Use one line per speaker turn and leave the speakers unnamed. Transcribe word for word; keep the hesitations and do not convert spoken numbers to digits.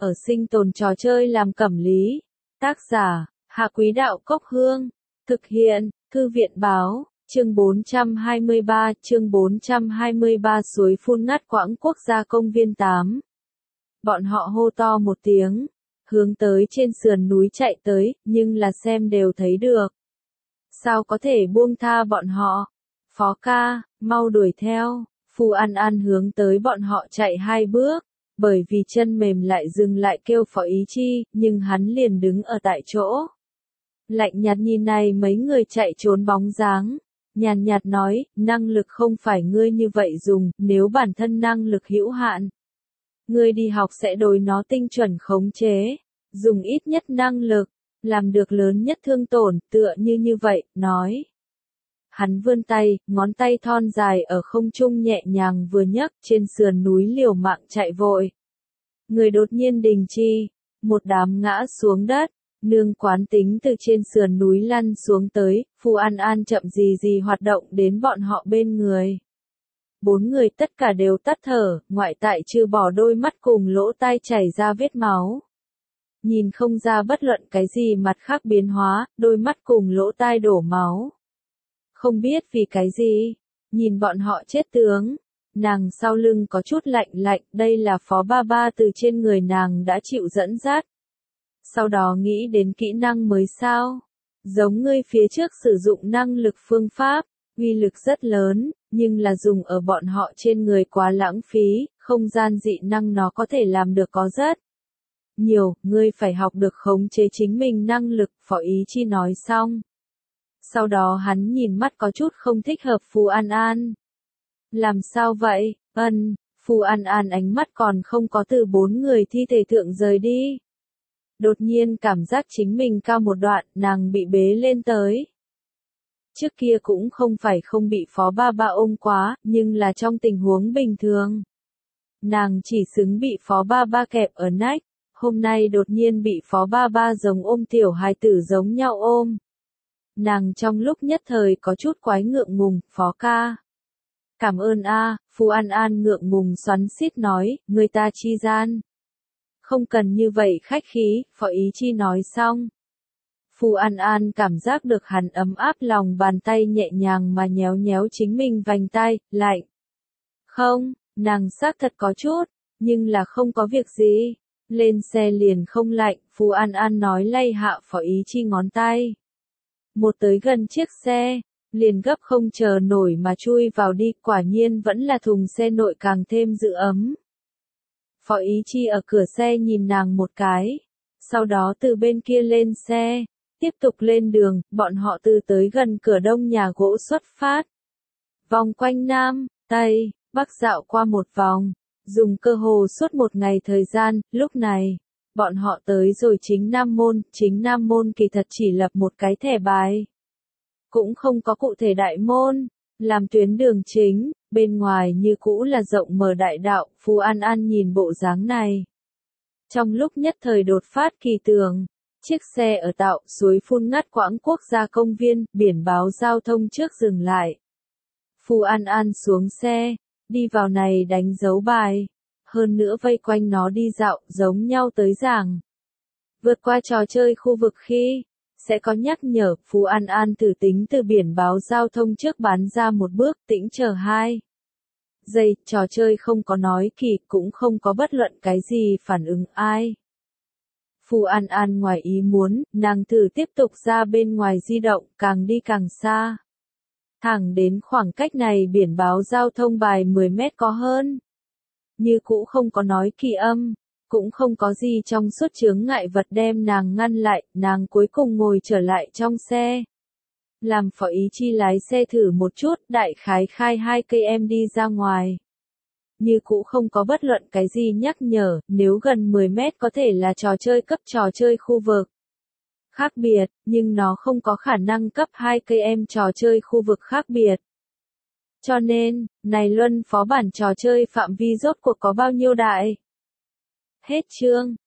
ở sinh tồn trò chơi làm cẩm lý. Tác giả, Hạ Quý Đạo Cốc Hương. Thực hiện, Thư viện Báo, chương bốn trăm hai mươi ba, chương bốn trăm hai mươi ba suối phun ngắt quãng quốc gia công viên tám. Bọn họ hô to một tiếng, hướng tới trên sườn núi chạy tới, nhưng là xem đều thấy được. Sao có thể buông tha bọn họ? Phó ca, mau đuổi theo. Phù An An hướng tới bọn họ chạy hai bước, bởi vì chân mềm lại dừng lại kêu Phó Ý Chi, nhưng hắn liền đứng ở tại chỗ. Lạnh nhạt nhìn này mấy người chạy trốn bóng dáng, nhàn nhạt nói, năng lực không phải ngươi như vậy dùng, nếu bản thân năng lực hữu hạn. Ngươi đi học sẽ đối nó tinh chuẩn khống chế, dùng ít nhất năng lực, làm được lớn nhất thương tổn, tựa như như vậy, nói. Hắn vươn tay, ngón tay thon dài ở không trung nhẹ nhàng vừa nhấc trên sườn núi liều mạng chạy vội. Người đột nhiên đình chi, một đám ngã xuống đất, nương quán tính từ trên sườn núi lăn xuống tới, Phù An An chậm gì gì hoạt động đến bọn họ bên người. Bốn người tất cả đều tắt thở, ngoại tại trừ bỏ đôi mắt cùng lỗ tai chảy ra vết máu. Nhìn không ra bất luận cái gì mặt khác biến hóa, đôi mắt cùng lỗ tai đổ máu. Không biết vì cái gì, nhìn bọn họ chết tướng, nàng sau lưng có chút lạnh lạnh, đây là Phó Ba Ba từ trên người nàng đã chịu dẫn dắt. Sau đó nghĩ đến kỹ năng mới sao, giống ngươi phía trước sử dụng năng lực phương pháp, uy lực rất lớn, nhưng là dùng ở bọn họ trên người quá lãng phí, không gian dị năng nó có thể làm được có rất nhiều, ngươi phải học được khống chế chính mình năng lực, Phó Ý Chi nói xong. Sau đó hắn nhìn mắt có chút không thích hợp Phù An An. Làm sao vậy, ân, Phù An An ánh mắt còn không có từ bốn người thi thể thượng rời đi. Đột nhiên cảm giác chính mình cao một đoạn, nàng bị bế lên tới. Trước kia cũng không phải không bị Phó Ba Ba ôm quá, nhưng là trong tình huống bình thường. Nàng chỉ xứng bị Phó Ba Ba kẹp ở nách, hôm nay đột nhiên bị Phó Ba Ba giống ôm tiểu hài tử giống nhau ôm. Nàng trong lúc nhất thời có chút quái ngượng ngùng, Phó ca. Cảm ơn a, à, Phù An An ngượng ngùng xoắn xít nói, người ta chi gian. Không cần như vậy khách khí, Phó Ý Chi nói xong. Phù An An cảm giác được hắn ấm áp lòng bàn tay nhẹ nhàng mà nhéo nhéo chính mình vành tay, lạnh. Không, nàng xác thật có chút, nhưng là không có việc gì. Lên xe liền không lạnh, Phù An An nói lay hạ Phó Ý Chi ngón tay. Một tới gần chiếc xe, liền gấp không chờ nổi mà chui vào đi, quả nhiên vẫn là thùng xe nội càng thêm giữ ấm. Phó Ý Chi ở cửa xe nhìn nàng một cái, sau đó từ bên kia lên xe, tiếp tục lên đường, bọn họ từ tới gần cửa đông nhà gỗ xuất phát. Vòng quanh Nam, Tây, Bắc dạo qua một vòng, dùng cơ hồ suốt một ngày thời gian, lúc này. Bọn họ tới rồi chính Nam Môn, chính Nam Môn kỳ thật chỉ lập một cái thẻ bài. Cũng không có cụ thể đại môn, làm tuyến đường chính, bên ngoài như cũ là rộng mở đại đạo, Phù An An nhìn bộ dáng này. Trong lúc nhất thời đột phát kỳ tưởng, chiếc xe ở tạo suối phun ngắt quãng quốc gia công viên, biển báo giao thông trước dừng lại. Phù An An xuống xe, đi vào này đánh dấu bài. Hơn nữa vây quanh nó đi dạo, giống nhau tới giảng. Vượt qua trò chơi khu vực khi, sẽ có nhắc nhở, Phù An An thử tính từ biển báo giao thông trước bán ra một bước, tĩnh chờ hai giây, trò chơi không có nói kỳ, cũng không có bất luận cái gì phản ứng ai. Phù An An ngoài ý muốn, nàng thử tiếp tục ra bên ngoài di động, càng đi càng xa. Thẳng đến khoảng cách này biển báo giao thông bài mười mét có hơn. Như cũ không có nói kỳ âm, cũng không có gì trong suốt chướng ngại vật đem nàng ngăn lại, nàng cuối cùng ngồi trở lại trong xe. Làm Phó Ý Chi lái xe thử một chút, đại khái khai hai cây em đi ra ngoài. Như cũ không có bất luận cái gì nhắc nhở, nếu gần mười mét có thể là trò chơi cấp trò chơi khu vực. Khác biệt, nhưng nó không có khả năng cấp hai cây em trò chơi khu vực khác biệt. Cho nên, này luân phó bản trò chơi phạm vi rốt cuộc có bao nhiêu đại? Hết chương.